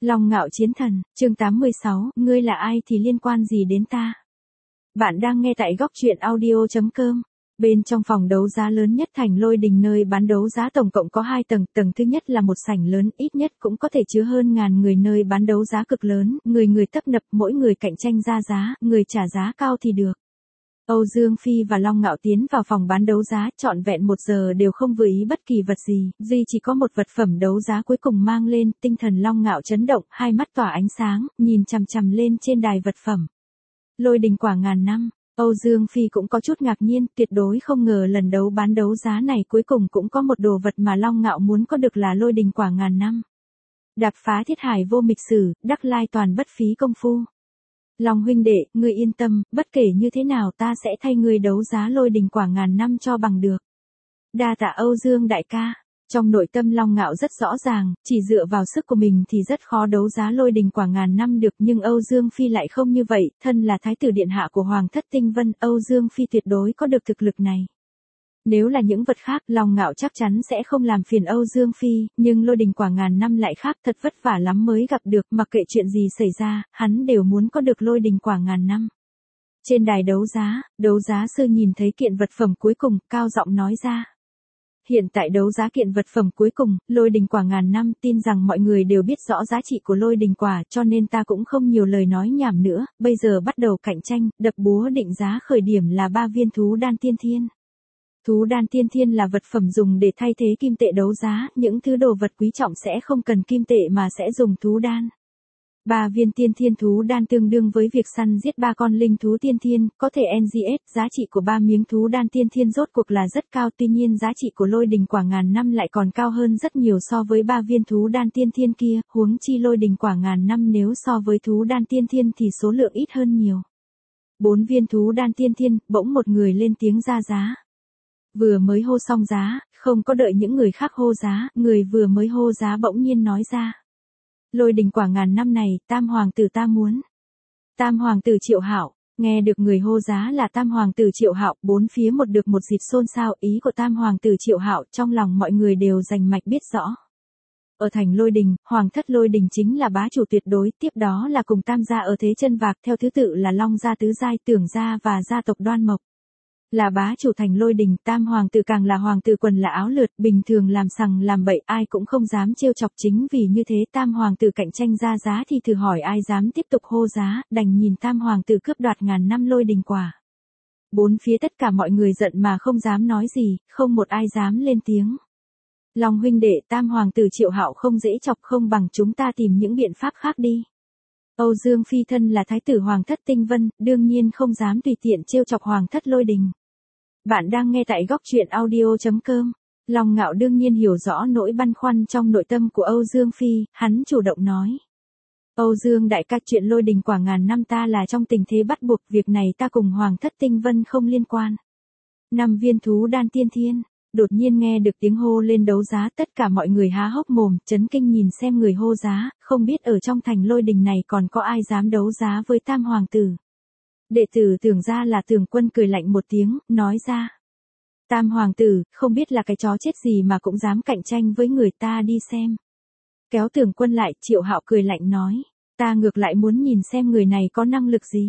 Long Ngạo Chiến Thần, chương 86, ngươi là ai thì liên quan gì đến ta? Bạn đang nghe tại góc truyện audio.com. Bên trong phòng đấu giá lớn nhất thành Lôi Đình nơi bán đấu giá tổng cộng có 2 tầng, tầng thứ nhất là một sảnh lớn, ít nhất cũng có thể chứa hơn ngàn người nơi bán đấu giá cực lớn, người người tấp nập, mỗi người cạnh tranh ra giá, người trả giá cao thì được. Âu Dương Phi và Long Ngạo tiến vào phòng bán đấu giá, trọn vẹn 1 giờ đều không vừa ý bất kỳ vật gì, duy chỉ có một vật phẩm đấu giá cuối cùng mang lên, tinh thần Long Ngạo chấn động, hai mắt tỏa ánh sáng, nhìn chằm chằm lên trên đài vật phẩm. Lôi đình quả ngàn năm. Âu Dương Phi cũng có chút ngạc nhiên, tuyệt đối không ngờ lần đấu bán đấu giá này cuối cùng cũng có một đồ vật mà Long Ngạo muốn có được là lôi đình quả ngàn năm. Đạp phá thiết hải vô mịch sử, đắc lai toàn bất phí công phu. Long huynh đệ, ngươi yên tâm, bất kể như thế nào ta sẽ thay ngươi đấu giá lôi đình quả ngàn năm cho bằng được. Đa tạ Âu Dương đại ca. Trong nội tâm Long Ngạo rất rõ ràng, chỉ dựa vào sức của mình thì rất khó đấu giá lôi đình quả ngàn năm được, nhưng Âu Dương Phi lại không như vậy, thân là thái tử điện hạ của Hoàng thất Tinh Vân, Âu Dương Phi tuyệt đối có được thực lực này. Nếu là những vật khác, Long Ngạo chắc chắn sẽ không làm phiền Âu Dương Phi, nhưng lôi đình quả ngàn năm lại khác, thật vất vả lắm mới gặp được, mặc kệ chuyện gì xảy ra, hắn đều muốn có được lôi đình quả ngàn năm. Trên đài đấu giá sư nhìn thấy kiện vật phẩm cuối cùng, cao giọng nói ra. Hiện tại đấu giá kiện vật phẩm cuối cùng, lôi đình quả ngàn năm, tin rằng mọi người đều biết rõ giá trị của lôi đình quả, cho nên ta cũng không nhiều lời nói nhảm nữa, bây giờ bắt đầu cạnh tranh, đập búa định giá khởi điểm là 3 viên thú đan tiên thiên. Thú đan tiên thiên là vật phẩm dùng để thay thế kim tệ đấu giá, những thứ đồ vật quý trọng sẽ không cần kim tệ mà sẽ dùng thú đan. 3 viên tiên thiên thú đan tương đương với việc săn giết 3 con linh thú tiên thiên, có thể NGS, giá trị của 3 miếng thú đan tiên thiên rốt cuộc là rất cao, tuy nhiên giá trị của lôi đình quả ngàn năm lại còn cao hơn rất nhiều so với 3 viên thú đan tiên thiên kia, huống chi lôi đình quả ngàn năm nếu so với thú đan tiên thiên thì số lượng ít hơn nhiều. 4 viên thú đan tiên thiên, bỗng một người lên tiếng ra giá. Vừa mới hô xong giá, không có đợi những người khác hô giá, người vừa mới hô giá bỗng nhiên nói ra. Lôi đình quả ngàn năm này, Tam hoàng tử ta muốn. Tam hoàng tử Triệu Hạo, nghe được người hô giá là Tam hoàng tử Triệu Hạo, bốn phía một được một dịp xôn xao, ý của Tam hoàng tử Triệu Hạo trong lòng mọi người đều rành mạch biết rõ. Ở thành Lôi Đình, Hoàng thất Lôi Đình chính là bá chủ tuyệt đối, tiếp đó là cùng Tam gia ở thế chân vạc, theo thứ tự là Long gia tứ giai, Tưởng gia và gia tộc Đoan Mộc. Là bá chủ thành Lôi Đình, Tam hoàng tử càng là hoàng tử quần là áo lượt, bình thường làm sằng làm bậy ai cũng không dám trêu chọc, chính vì như thế Tam hoàng tử cạnh tranh ra giá thì thử hỏi ai dám tiếp tục hô giá, đành nhìn Tam hoàng tử cướp đoạt ngàn năm lôi đình quả. Bốn phía tất cả mọi người giận mà không dám nói gì, không một ai dám lên tiếng. Long huynh đệ, Tam hoàng tử Triệu Hạo không dễ chọc, không bằng chúng ta tìm những biện pháp khác đi. Âu Dương Phi thân là thái tử Hoàng thất Tinh Vân, đương nhiên không dám tùy tiện trêu chọc Hoàng thất Lôi Đình. Bạn đang nghe tại góc truyện audio.com. Long Ngạo đương nhiên hiểu rõ nỗi băn khoăn trong nội tâm của Âu Dương Phi, hắn chủ động nói. Âu Dương đại ca, chuyện lôi đình quả ngàn năm ta là trong tình thế bắt buộc, việc này ta cùng Hoàng thất Tinh Vân không liên quan. 5 viên thú đan tiên thiên, đột nhiên nghe được tiếng hô lên đấu giá, tất cả mọi người há hốc mồm, chấn kinh nhìn xem người hô giá, không biết ở trong thành Lôi Đình này còn có ai dám đấu giá với Tam hoàng tử. Đệ tử Tưởng gia là Tưởng Quân cười lạnh một tiếng, nói ra. Tam hoàng tử, không biết là cái chó chết gì mà cũng dám cạnh tranh với người ta, đi xem. Kéo Tưởng Quân lại, Triệu Hạo cười lạnh nói. Ta ngược lại muốn nhìn xem người này có năng lực gì.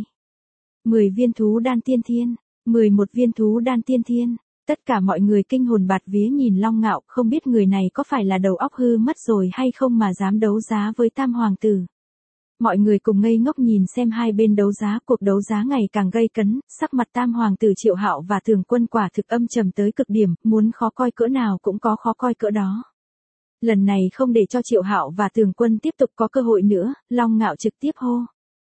10 viên thú đan tiên thiên, 11 viên thú đan tiên thiên. Tất cả mọi người kinh hồn bạt vía nhìn Long Ngạo, không biết người này có phải là đầu óc hư mất rồi hay không mà dám đấu giá với Tam hoàng tử. Mọi người cùng ngây ngốc nhìn xem hai bên đấu giá, cuộc đấu giá ngày càng gay cấn, sắc mặt Tam hoàng tử Triệu Hạo và Tưởng Quân quả thực âm trầm tới cực điểm, muốn khó coi cỡ nào cũng có khó coi cỡ đó. Lần này không để cho Triệu Hạo và Tưởng Quân tiếp tục có cơ hội nữa, Long Ngạo trực tiếp hô.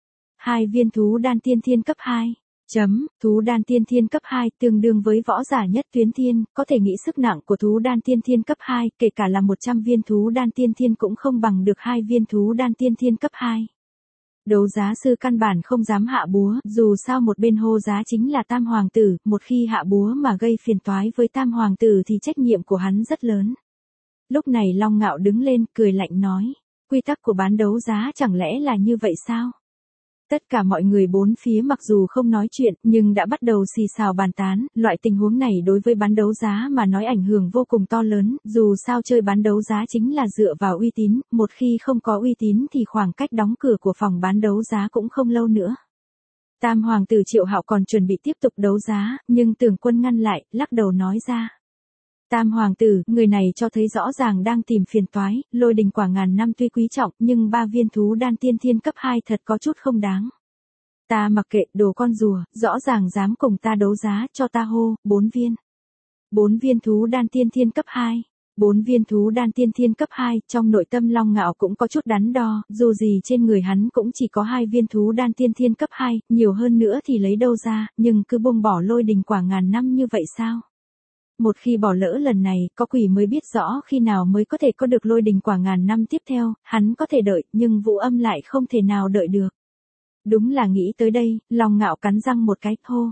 2 viên thú đan tiên thiên cấp 2. Thú đan tiên thiên cấp 2 tương đương với võ giả nhất tuyến thiên, có thể nghĩ sức nặng của thú đan tiên thiên cấp 2, kể cả là 100 viên thú đan tiên thiên cũng không bằng được 2 viên thú đan tiên thiên cấp 2. Đấu giá sư căn bản không dám hạ búa, dù sao một bên hô giá chính là Tam hoàng tử, một khi hạ búa mà gây phiền toái với Tam hoàng tử thì trách nhiệm của hắn rất lớn. Lúc này Long Ngạo đứng lên, cười lạnh nói, quy tắc của bán đấu giá chẳng lẽ là như vậy sao? Tất cả mọi người bốn phía mặc dù không nói chuyện, nhưng đã bắt đầu xì xào bàn tán, loại tình huống này đối với bán đấu giá mà nói ảnh hưởng vô cùng to lớn, dù sao chơi bán đấu giá chính là dựa vào uy tín, một khi không có uy tín thì khoảng cách đóng cửa của phòng bán đấu giá cũng không lâu nữa. Tam hoàng tử Triệu Hạo còn chuẩn bị tiếp tục đấu giá, nhưng Tưởng Quân ngăn lại, lắc đầu nói ra. Tam hoàng tử, người này cho thấy rõ ràng đang tìm phiền toái, Lôi Đình Quả ngàn năm tuy quý trọng, nhưng 3 viên thú đan tiên thiên cấp 2 thật có chút không đáng. Ta mặc kệ, đồ con rùa, rõ ràng dám cùng ta đấu giá, cho ta hô, 4 viên. 4 viên thú đan tiên thiên cấp 2. 4 viên thú đan tiên thiên cấp 2, trong nội tâm Long Ngạo cũng có chút đắn đo, dù gì trên người hắn cũng chỉ có 2 viên thú đan tiên thiên cấp 2, nhiều hơn nữa thì lấy đâu ra, nhưng cứ buông bỏ Lôi Đình Quả ngàn năm như vậy sao? Một khi bỏ lỡ lần này, có quỷ mới biết rõ khi nào mới có thể có được Lôi Đình Quả ngàn năm tiếp theo, hắn có thể đợi, nhưng Vũ Âm lại không thể nào đợi được. Đúng là nghĩ tới đây, Long Ngạo cắn răng một cái, hô.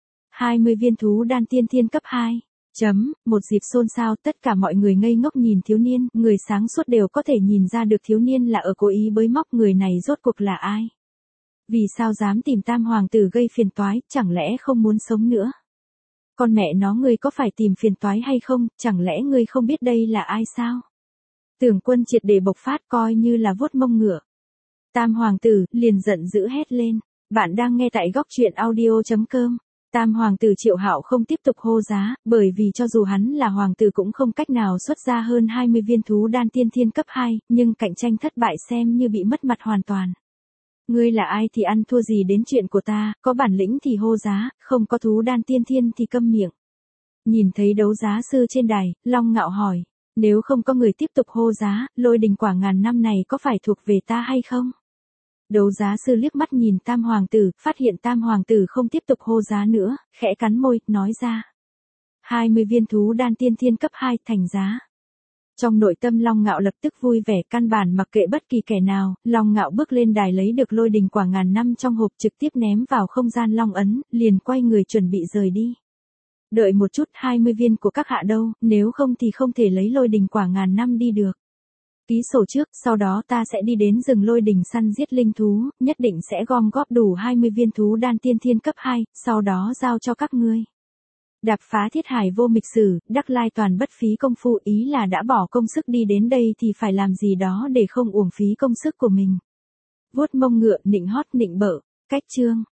20 viên thú đan tiên thiên cấp 2. Một dịp xôn xao, tất cả mọi người ngây ngốc nhìn thiếu niên, người sáng suốt đều có thể nhìn ra được thiếu niên là ở cố ý bới móc, người này rốt cuộc là ai? Vì sao dám tìm Tam hoàng tử gây phiền toái, chẳng lẽ không muốn sống nữa? Con mẹ nó, ngươi có phải tìm phiền toái hay không, chẳng lẽ ngươi không biết đây là ai sao? Tưởng Quân triệt để bộc phát, coi như là vuốt mông ngựa. Tam hoàng tử liền giận dữ hét lên. Bạn đang nghe tại góc truyện audio.com. Tam hoàng tử Triệu Hạo không tiếp tục hô giá, bởi vì cho dù hắn là hoàng tử cũng không cách nào xuất ra hơn 20 viên thú đan tiên thiên cấp 2, nhưng cạnh tranh thất bại xem như bị mất mặt hoàn toàn. Ngươi là ai thì ăn thua gì đến chuyện của ta, có bản lĩnh thì hô giá, không có thú đan tiên thiên thì câm miệng. Nhìn thấy đấu giá sư trên đài, Long Ngạo hỏi, nếu không có người tiếp tục hô giá, Lôi Đình Quả ngàn năm này có phải thuộc về ta hay không? Đấu giá sư liếc mắt nhìn Tam hoàng tử, phát hiện Tam hoàng tử không tiếp tục hô giá nữa, khẽ cắn môi, nói ra. 20 viên thú đan tiên thiên cấp 2 thành giá. Trong nội tâm Long Ngạo lập tức vui vẻ, căn bản mặc kệ bất kỳ kẻ nào, Long Ngạo bước lên đài lấy được Lôi Đình Quả ngàn năm trong hộp trực tiếp ném vào không gian Long ấn, liền quay người chuẩn bị rời đi. Đợi một chút, 20 viên của các hạ đâu, nếu không thì không thể lấy Lôi Đình Quả ngàn năm đi được. Ký sổ trước, sau đó ta sẽ đi đến rừng Lôi Đình săn giết linh thú, nhất định sẽ gom góp đủ 20 viên thú đan tiên thiên cấp 2, sau đó giao cho các ngươi. Đạp phá thiết hải vô mịch sử, đắc lai toàn bất phí công phu, ý là đã bỏ công sức đi đến đây thì phải làm gì đó để không uổng phí công sức của mình. Vuốt mông ngựa, nịnh hót nịnh bợ, cách chương.